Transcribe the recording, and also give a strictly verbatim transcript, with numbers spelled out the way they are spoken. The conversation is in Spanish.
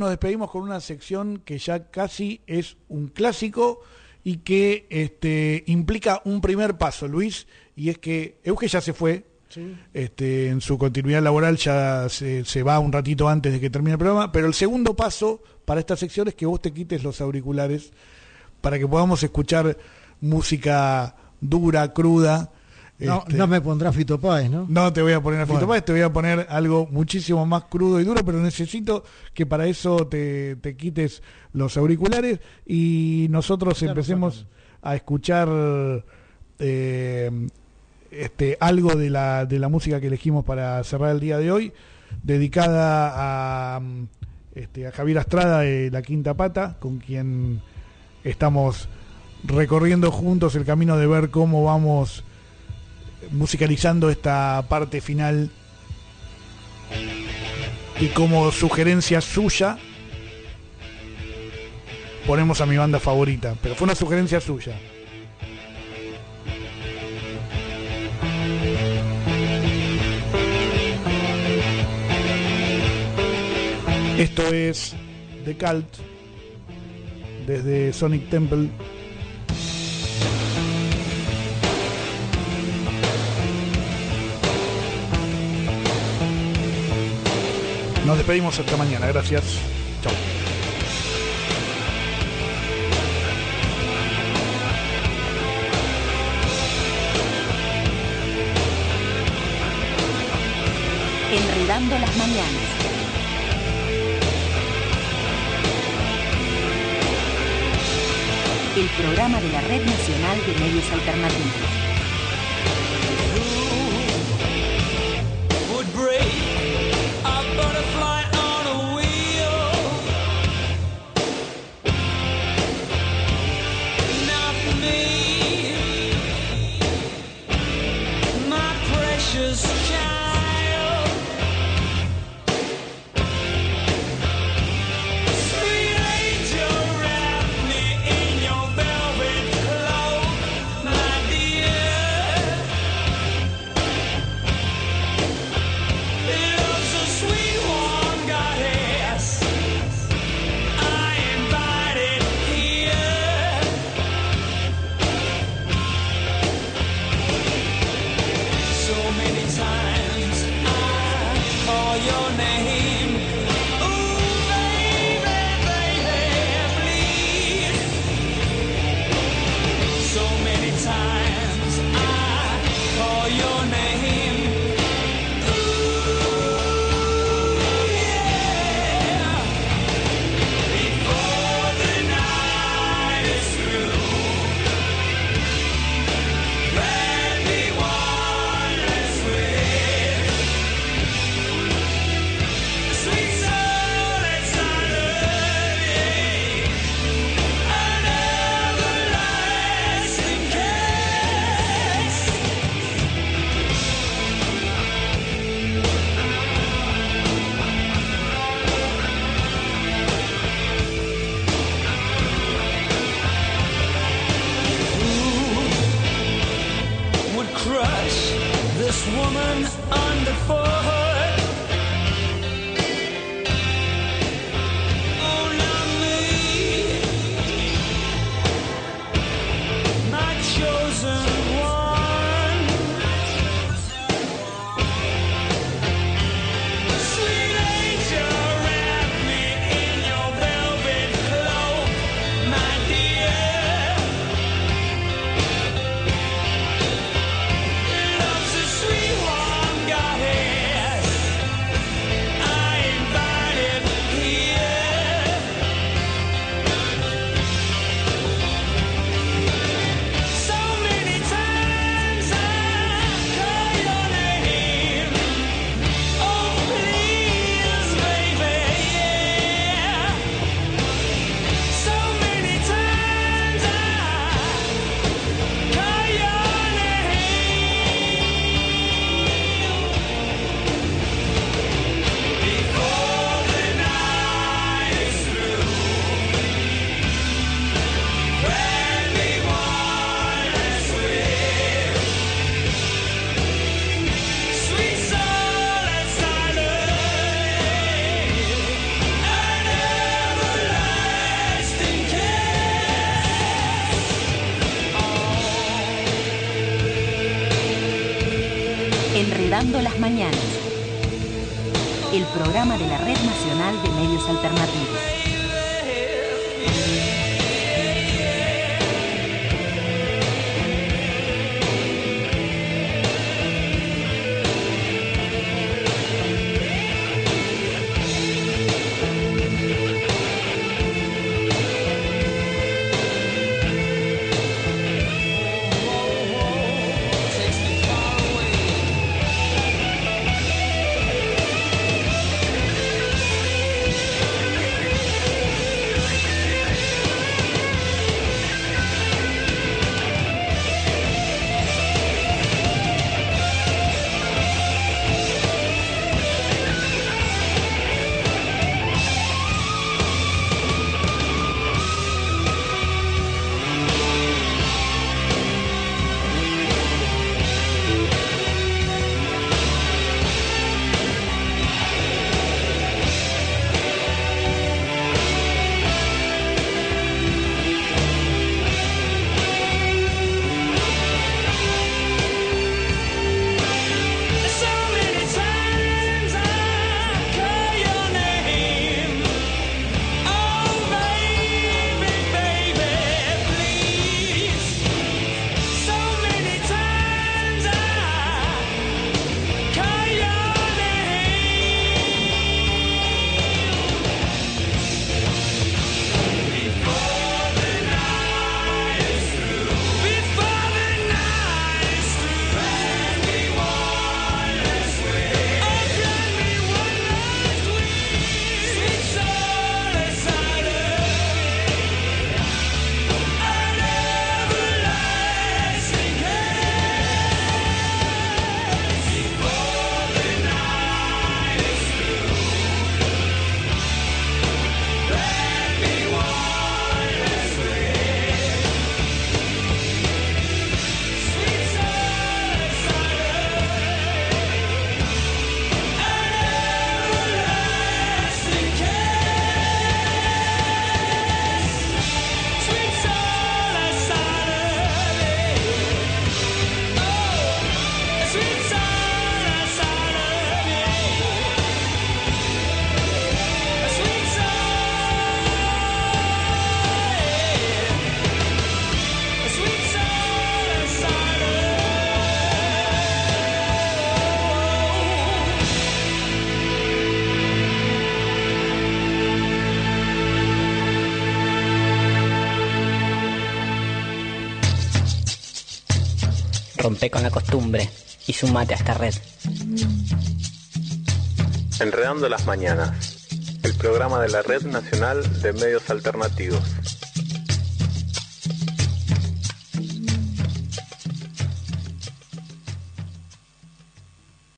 nos despedimos con una sección que ya casi es un clásico y que este, implica un primer paso, Luis, y es que Euge ya se fue, sí. este, en su continuidad laboral ya se, se va un ratito antes de que termine el programa, pero el segundo paso para esta sección es que vos te quites los auriculares para que podamos escuchar música dura, cruda. No, este, no me pondrás Fito Páez, ¿no? No te voy a poner a Fito bueno. Páez, te voy a poner algo muchísimo más crudo y duro, pero necesito que para eso te, te quites los auriculares y nosotros claro, empecemos claro. a escuchar eh, este, algo de la, de la música que elegimos para cerrar el día de hoy, dedicada a, este, a Javier Astrada de La Quinta Pata, con quien estamos recorriendo juntos el camino de ver cómo vamos musicalizando esta parte final y como sugerencia suya ponemos a mi banda favorita, pero fue una sugerencia suya. Esto es The Cult desde Sonic Temple. Nos despedimos hasta mañana, gracias. Chao. Enredando las mañanas. El programa de la Red Nacional de Medios Alternativos. Yeah. Enredando las Mañanas, el programa de la Red Nacional de Medios Alternativos. Rompe con la costumbre y sumate a esta red. Enredando las Mañanas, el programa de la Red Nacional de Medios Alternativos.